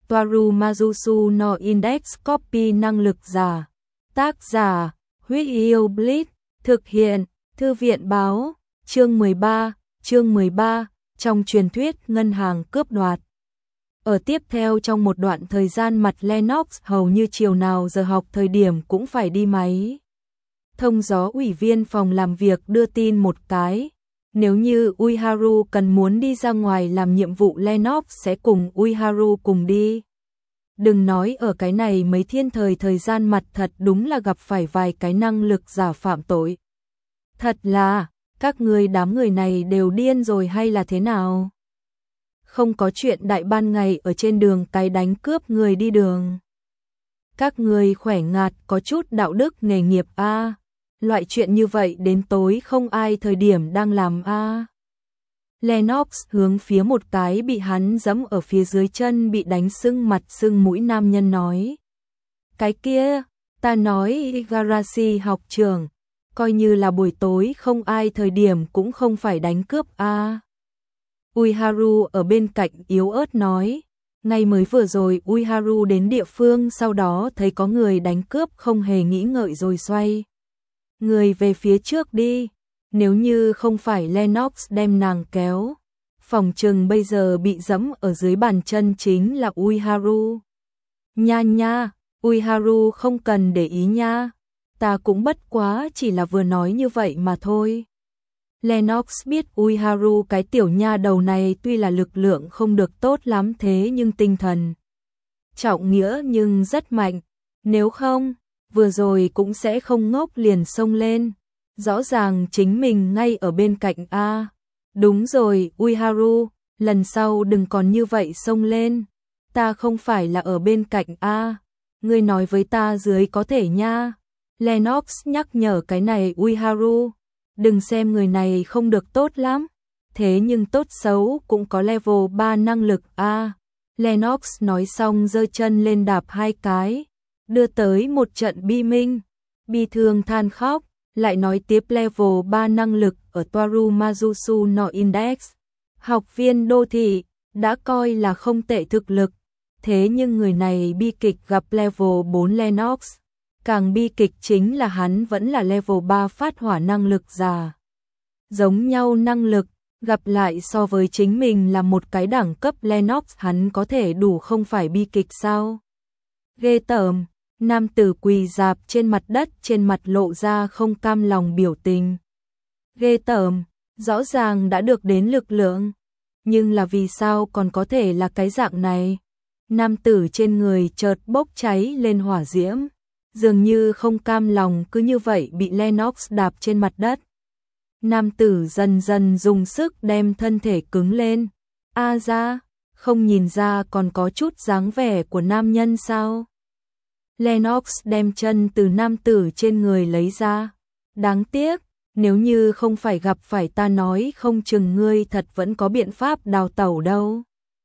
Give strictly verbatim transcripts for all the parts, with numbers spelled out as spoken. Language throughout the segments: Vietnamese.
Toaru Mazusu no Index Copy năng lực giả. Tác giả, Huyết Yêu Blitz, thực hiện, Thư viện báo, chương mười ba, chương mười ba, trong truyền thuyết ngân hàng cướp đoạt. Ở tiếp theo trong một đoạn thời gian mặt Lennox hầu như chiều nào giờ học thời điểm cũng phải đi máy. Thông gió ủy viên phòng làm việc đưa tin một cái. Nếu như Uiharu cần muốn đi ra ngoài làm nhiệm vụ Lennox sẽ cùng Uiharu cùng đi. Đừng nói ở cái này mấy thiên thời thời gian mặt thật đúng là gặp phải vài cái năng lực giả phạm tội. Thật là, các người đám người này đều điên rồi hay là thế nào? Không có chuyện đại ban ngày ở trên đường cái đánh cướp người đi đường. Các người khỏe ngạt có chút đạo đức nghề nghiệp a. À. Loại chuyện như vậy đến tối không ai thời điểm đang làm a. À. Lennox hướng phía một cái bị hắn giẫm ở phía dưới chân bị đánh sưng mặt sưng mũi nam nhân nói. Cái kia, ta nói Igarashi học trường, coi như là buổi tối không ai thời điểm cũng không phải đánh cướp a. À. Uiharu ở bên cạnh yếu ớt nói, ngay mới vừa rồi Uiharu đến địa phương sau đó thấy có người đánh cướp không hề nghĩ ngợi rồi xoay. Người về phía trước đi, nếu như không phải Lennox đem nàng kéo, phòng trừng bây giờ bị giẫm ở dưới bàn chân chính là Uiharu. Nha nha, Uiharu không cần để ý nha, ta cũng bất quá chỉ là vừa nói như vậy mà thôi. Lennox biết Uiharu cái tiểu nha đầu này tuy là lực lượng không được tốt lắm thế nhưng tinh thần trọng nghĩa nhưng rất mạnh, nếu không, vừa rồi cũng sẽ không ngốc liền xông lên. Rõ ràng chính mình ngay ở bên cạnh a. Đúng rồi, Uiharu, lần sau đừng còn như vậy xông lên. Ta không phải là ở bên cạnh a. Ngươi nói với ta dưới có thể nha. Lennox nhắc nhở cái này Uiharu. Đừng xem người này không được tốt lắm. Thế nhưng tốt xấu cũng có level ba năng lực a. Lennox nói xong giơ chân lên đạp hai cái. Đưa tới một trận bi minh. Bi thương than khóc. Lại nói tiếp level ba năng lực ở Toaru Mazusu no Index. Học viên đô thị, đã coi là không tệ thực lực. Thế nhưng người này bi kịch gặp level bốn Lennox. Càng bi kịch chính là hắn vẫn là level ba phát hỏa năng lực già. Giống nhau năng lực, gặp lại so với chính mình là một cái đẳng cấp Lennox hắn có thể đủ không phải bi kịch sao? Ghê tởm. Nam tử quỳ rạp trên mặt đất trên mặt lộ ra không cam lòng biểu tình. Ghê tởm, rõ ràng đã được đến lực lượng. Nhưng là vì sao còn có thể là cái dạng này? Nam tử trên người chợt bốc cháy lên hỏa diễm. Dường như không cam lòng cứ như vậy bị Lennox đạp trên mặt đất. Nam tử dần dần dùng sức đem thân thể cứng lên. A ra, không nhìn ra còn có chút dáng vẻ của nam nhân sao? Lennox đem chân từ nam tử trên người lấy ra. Đáng tiếc, nếu như không phải gặp phải ta nói không chừng ngươi thật vẫn có biện pháp đào tẩu đâu.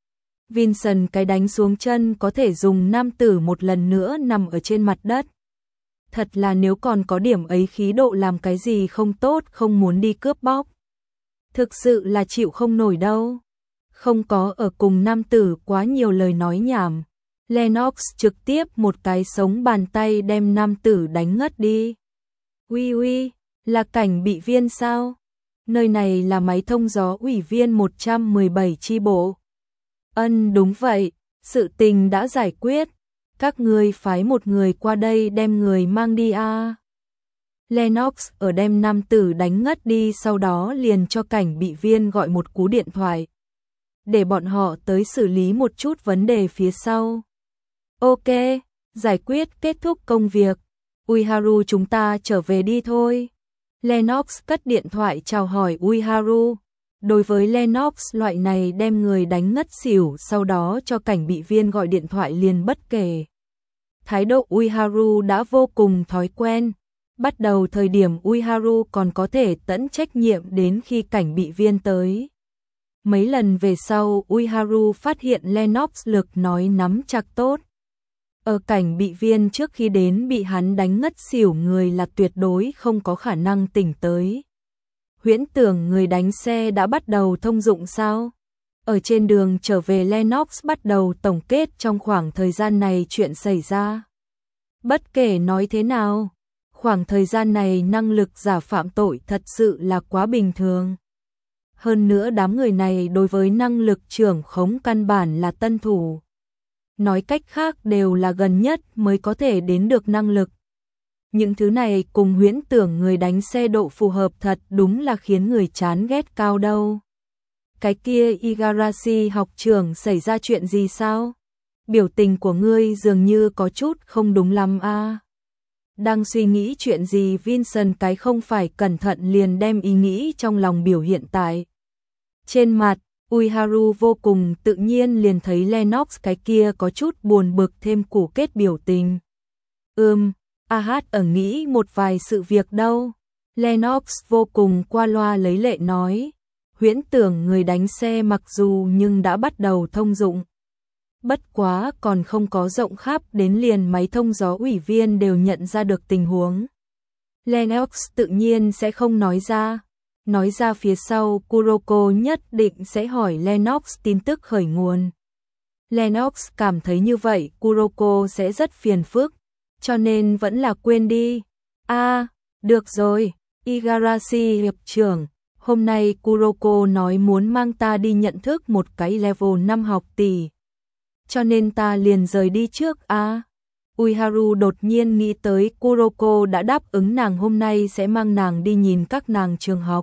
Vincent cái đánh xuống chân có thể dùng nam tử một lần nữa nằm ở trên mặt đất. Thật là nếu còn có điểm ấy khí độ làm cái gì không tốt không muốn đi cướp bóc. Thực sự là chịu không nổi đâu. Không có ở cùng nam tử quá nhiều lời nói nhảm. Lennox trực tiếp một cái sống bàn tay đem nam tử đánh ngất đi. Uy uy, là cảnh bị viên sao? Nơi này là máy thông gió ủy viên một trăm mười bảy chi bộ. Ân đúng vậy, sự tình đã giải quyết. Các ngươi phái một người qua đây đem người mang đi a. À. Lennox ở đem nam tử đánh ngất đi sau đó liền cho cảnh bị viên gọi một cú điện thoại. Để bọn họ tới xử lý một chút vấn đề phía sau. Ok, giải quyết kết thúc công việc. Uiharu chúng ta trở về đi thôi. Lennox cất điện thoại chào hỏi Uiharu. Đối với Lennox loại này đem người đánh ngất xỉu sau đó cho cảnh bị viên gọi điện thoại liền bất kể. Thái độ Uiharu đã vô cùng thói quen. Bắt đầu thời điểm Uiharu còn có thể tận trách nhiệm đến khi cảnh bị viên tới. Mấy lần về sau Uiharu phát hiện Lennox lực nói nắm chặt tốt. Ở cảnh bị viên trước khi đến bị hắn đánh ngất xỉu người là tuyệt đối không có khả năng tỉnh tới. Huyễn tưởng người đánh xe đã bắt đầu thông dụng sao? Ở trên đường trở về, Lennox bắt đầu tổng kết trong khoảng thời gian này chuyện xảy ra. Bất kể nói thế nào, khoảng thời gian này năng lực giả phạm tội thật sự là quá bình thường. Hơn nữa đám người này đối với năng lực trưởng khống căn bản là tân thủ. Nói cách khác đều là gần nhất mới có thể đến được năng lực. Những thứ này cùng huyễn tưởng người đánh xe độ phù hợp thật đúng là khiến người chán ghét cao đâu. Cái kia Igarashi học trưởng xảy ra chuyện gì sao? Biểu tình của ngươi dường như có chút không đúng lắm a. À? Đang suy nghĩ chuyện gì? Vincent cái không phải cẩn thận liền đem ý nghĩ trong lòng biểu hiện tại trên mặt. Uiharu vô cùng tự nhiên liền thấy Lennox cái kia có chút buồn bực thêm củ kết biểu tình. Ừm, a hát ở nghĩ một vài sự việc đâu. Lennox vô cùng qua loa lấy lệ nói. Huyễn tưởng người đánh xe mặc dù nhưng đã bắt đầu thông dụng. Bất quá còn không có rộng khắp đến liền máy thông gió ủy viên đều nhận ra được tình huống. Lennox tự nhiên sẽ không nói ra. Nói ra phía sau Kuroko nhất định sẽ hỏi Lennox tin tức khởi nguồn. Lennox cảm thấy như vậy Kuroko sẽ rất phiền phức, cho nên vẫn là quên đi. A, à, được rồi, Igarashi hiệp trưởng, hôm nay Kuroko nói muốn mang ta đi nhận thức một cái level năm học tỷ. Cho nên ta liền rời đi trước a. À. Uiharu đột nhiên nghĩ tới Kuroko đã đáp ứng nàng hôm nay sẽ mang nàng đi nhìn các nàng trường học.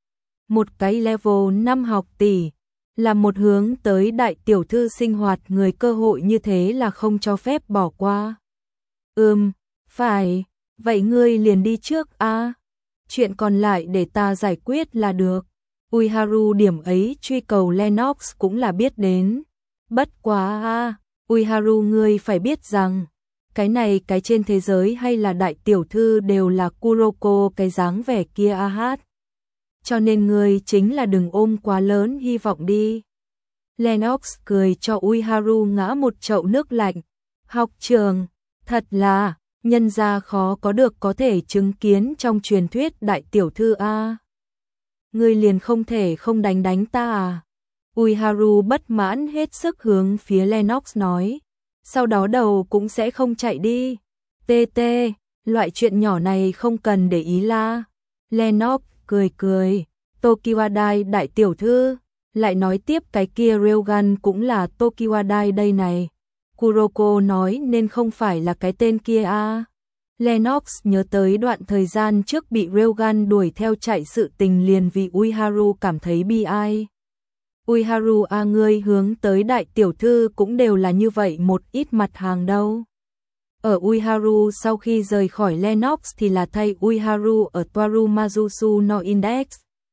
Một cái level năm học tỷ là một hướng tới đại tiểu thư sinh hoạt người, cơ hội như thế là không cho phép bỏ qua. Ừm, phải, vậy ngươi liền đi trước a. À. Chuyện còn lại để ta giải quyết là được. Uiharu điểm ấy truy cầu Lennox cũng là biết đến. Bất quá a, à, Uiharu ngươi phải biết rằng, cái này cái trên thế giới hay là đại tiểu thư đều là Kuroko cái dáng vẻ kia a hát. Cho nên ngươi chính là đừng ôm quá lớn hy vọng đi. Lennox cười cho Uiharu ngã một chậu nước lạnh. Học trường, thật là, nhân gia khó có được có thể chứng kiến trong truyền thuyết đại tiểu thư a. Ngươi liền không thể không đánh đánh ta à? Uiharu bất mãn hết sức hướng phía Lennox nói. Sau đó đầu cũng sẽ không chạy đi. Tê tê, loại chuyện nhỏ này không cần để ý la. Lennox cười cười. Tokiwadai đại tiểu thư, lại nói tiếp cái kia Railgun cũng là Tokiwadai đây này. Kuroko nói nên không phải là cái tên kia a. À. Lennox nhớ tới đoạn thời gian trước bị Railgun đuổi theo chạy sự tình liền vì Uiharu cảm thấy bi ai. Uiharu a à, ngươi hướng tới đại tiểu thư cũng đều là như vậy một ít mặt hàng đâu. Ở Uiharu sau khi rời khỏi Lennox thì là thay Uiharu ở Toarumazusu no Index.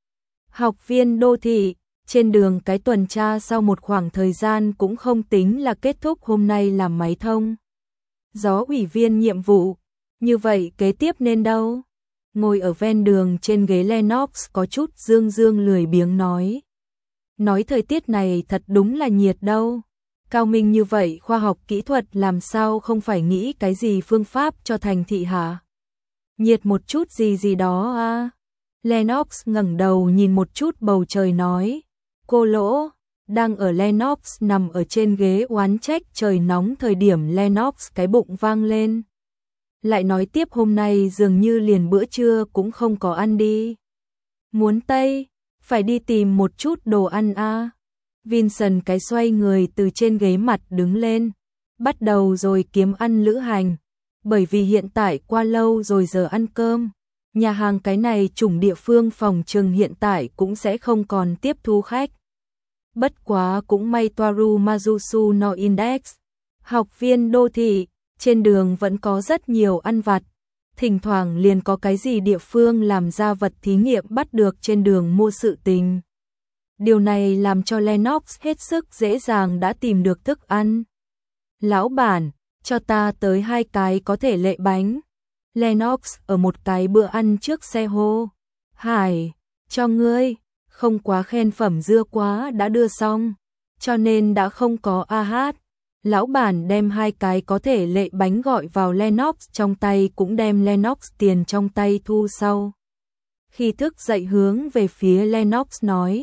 Học viên đô thị, trên đường cái tuần tra sau một khoảng thời gian cũng không tính là kết thúc, hôm nay làm máy thông gió ủy viên nhiệm vụ. Như vậy kế tiếp nên đâu? Ngồi ở ven đường trên ghế Lennox có chút dương dương lười biếng nói. Nói thời tiết này thật đúng là nhiệt đâu. Cao minh như vậy khoa học kỹ thuật làm sao không phải nghĩ cái gì phương pháp cho thành thị hả? Nhiệt một chút gì gì đó à? Lennox ngẩng đầu nhìn một chút bầu trời nói. Cô Lỗ, đang ở Lennox nằm ở trên ghế oán trách trời nóng thời điểm Lennox cái bụng vang lên. Lại nói tiếp hôm nay dường như liền bữa trưa cũng không có ăn đi. Muốn Tây, phải đi tìm một chút đồ ăn a. À. Vincent cái xoay người từ trên ghế mặt đứng lên, bắt đầu rồi kiếm ăn lữ hành, bởi vì hiện tại qua lâu rồi giờ ăn cơm, nhà hàng cái này chủng địa phương phòng trừng hiện tại cũng sẽ không còn tiếp thu khách. Bất quá cũng may Toarumazusu no Index, học viên đô thị, trên đường vẫn có rất nhiều ăn vặt, thỉnh thoảng liền có cái gì địa phương làm ra vật thí nghiệm bắt được trên đường mua sự tình. Điều này làm cho Lennox hết sức dễ dàng đã tìm được thức ăn. Lão bản, cho ta tới hai cái có thể lệ bánh. Lennox ở một cái bữa ăn trước xe hô. Hải, cho ngươi, không quá khen phẩm dưa quá đã đưa xong, cho nên đã không có a hát. Lão bản đem hai cái có thể lệ bánh gọi vào Lennox trong tay, cũng đem Lennox tiền trong tay thu sau. Khi thức dậy hướng về phía Lennox nói,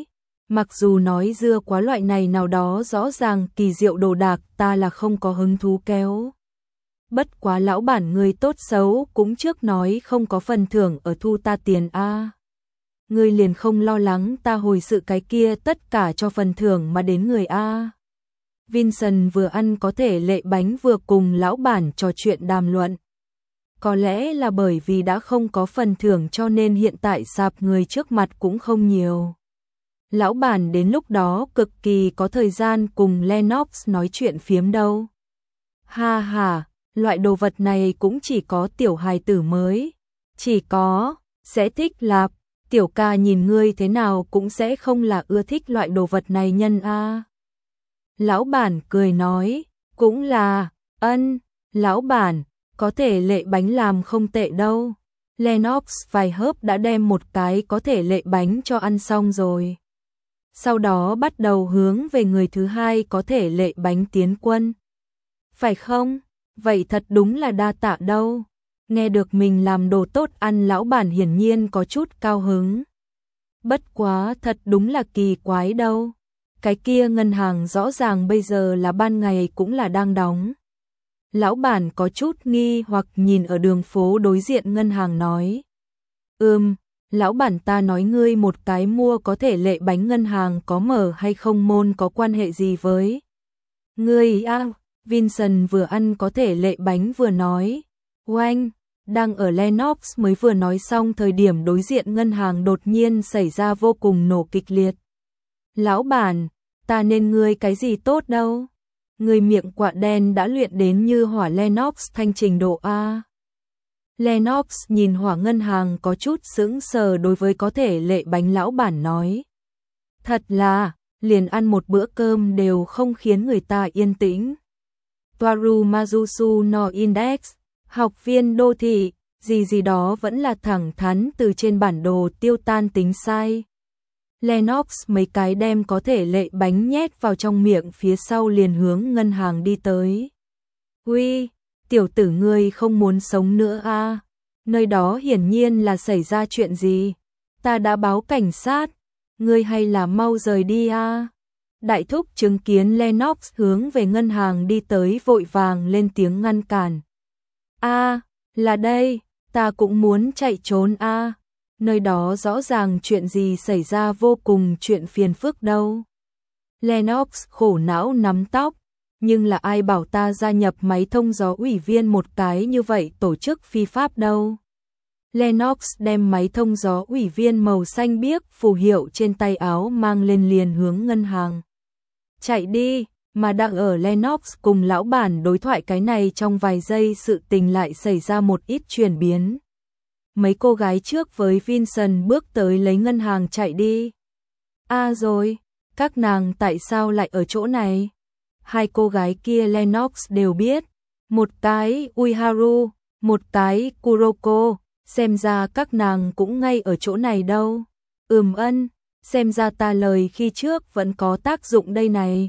Mặc dù nói dưa quá loại này nào đó rõ ràng kỳ diệu đồ đạc ta là không có hứng thú kéo. Bất quá lão bản người tốt xấu cũng trước nói không có phần thưởng ở thu ta tiền a. Ngươi liền không lo lắng ta hồi sự cái kia tất cả cho phần thưởng mà đến người a. Vincent vừa ăn có thể lệ bánh vừa cùng lão bản trò chuyện đàm luận. Có lẽ là bởi vì đã không có phần thưởng cho nên hiện tại sạp người trước mặt cũng không nhiều. Lão bản đến lúc đó cực kỳ có thời gian cùng Lennox nói chuyện phiếm đâu. Ha ha, loại đồ vật này cũng chỉ có tiểu hài tử mới. Chỉ có, sẽ thích lạp, tiểu ca nhìn ngươi thế nào cũng sẽ không là ưa thích loại đồ vật này nhân a. Lão bản cười nói, cũng là, ân, lão bản, có thể lệ bánh làm không tệ đâu. Lennox vài hớp đã đem một cái có thể lệ bánh cho ăn xong rồi. Sau đó bắt đầu hướng về người thứ hai có thể lệ bánh tiến quân. Phải không? Vậy thật đúng là đa tạ đâu. Nghe được mình làm đồ tốt ăn lão bản hiển nhiên có chút cao hứng. Bất quá thật đúng là kỳ quái đâu. Cái kia ngân hàng rõ ràng bây giờ là ban ngày cũng là đang đóng. Lão bản có chút nghi hoặc nhìn ở đường phố đối diện ngân hàng nói. Ừm, lão bản ta nói ngươi một cái mua có thể lệ bánh ngân hàng có mở hay không môn có quan hệ gì với. Ngươi à, Vincent vừa ăn có thể lệ bánh vừa nói. Oanh, đang ở Lennox mới vừa nói xong thời điểm đối diện ngân hàng đột nhiên xảy ra vô cùng nổ kịch liệt. Lão bản, ta nên ngươi cái gì tốt đâu. Người miệng quạ đen đã luyện đến như hỏa Lennox thanh trình độ A. Lennox nhìn hỏa ngân hàng có chút sững sờ đối với có thể lệ bánh lão bản nói. Thật là, liền ăn một bữa cơm đều không khiến người ta yên tĩnh. Toaru Mazusu no Index, học viên đô thị, gì gì đó vẫn là thẳng thắn từ trên bản đồ tiêu tan tính sai. Lennox mấy cái đem có thể lệ bánh nhét vào trong miệng phía sau liền hướng ngân hàng đi tới. Uy, tiểu tử ngươi không muốn sống nữa à? Nơi đó hiển nhiên là xảy ra chuyện gì? Ta đã báo cảnh sát, ngươi hay là mau rời đi à? Đại thúc chứng kiến Lennox hướng về ngân hàng đi tới vội vàng lên tiếng ngăn cản. A, là đây, ta cũng muốn chạy trốn a. À? Nơi đó rõ ràng chuyện gì xảy ra vô cùng chuyện phiền phức đâu. Lennox khổ não nắm tóc, nhưng là ai bảo ta gia nhập máy thông gió ủy viên một cái như vậy tổ chức phi pháp đâu. Lennox đem máy thông gió ủy viên màu xanh biếc phù hiệu trên tay áo mang lên liền hướng ngân hàng. Chạy đi, mà đang ở Lennox cùng lão bản đối thoại cái này trong vài giây sự tình lại xảy ra một ít chuyển biến. Mấy cô gái trước với Vincent bước tới lấy ngân hàng chạy đi. À rồi, các nàng tại sao lại ở chỗ này? Hai cô gái kia Lennox đều biết. Một cái Uiharu, một cái Kuroko, xem ra các nàng cũng ngay ở chỗ này đâu. Ừm ân, xem ra ta lời khi trước vẫn có tác dụng đây này.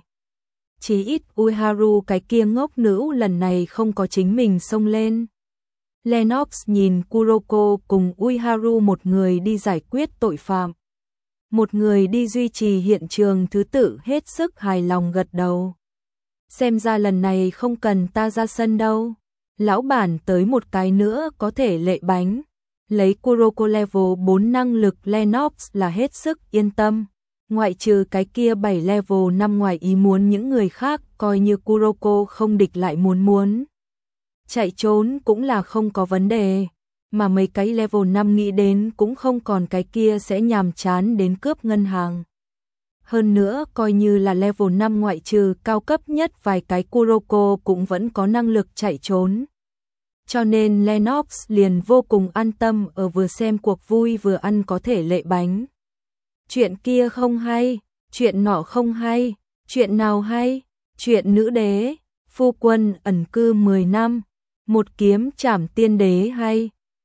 Chỉ ít Uiharu cái kia ngốc nữ lần này không có chính mình xông lên. Lennox nhìn Kuroko cùng Uiharu một người đi giải quyết tội phạm. Một người đi duy trì hiện trường thứ tự hết sức hài lòng gật đầu. Xem ra lần này không cần ta ra sân đâu. Lão bản tới một cái nữa có thể lệ bánh. Lấy Kuroko level bốn năng lực Lennox là hết sức yên tâm. Ngoại trừ cái kia bảy level năm ngoài ý muốn những người khác coi như Kuroko không địch lại muốn muốn. Chạy trốn cũng là không có vấn đề, mà mấy cái level năm nghĩ đến cũng không còn cái kia sẽ nhàm chán đến cướp ngân hàng. Hơn nữa coi như là level năm ngoại trừ cao cấp nhất vài cái Kuroko cũng vẫn có năng lực chạy trốn. Cho nên Lennox liền vô cùng an tâm ở vừa xem cuộc vui vừa ăn có thể lệ bánh. Chuyện kia không hay, chuyện nọ không hay, chuyện nào hay, chuyện nữ đế, phu quân ẩn cư mười năm. Một kiếm trảm tiên đế hay,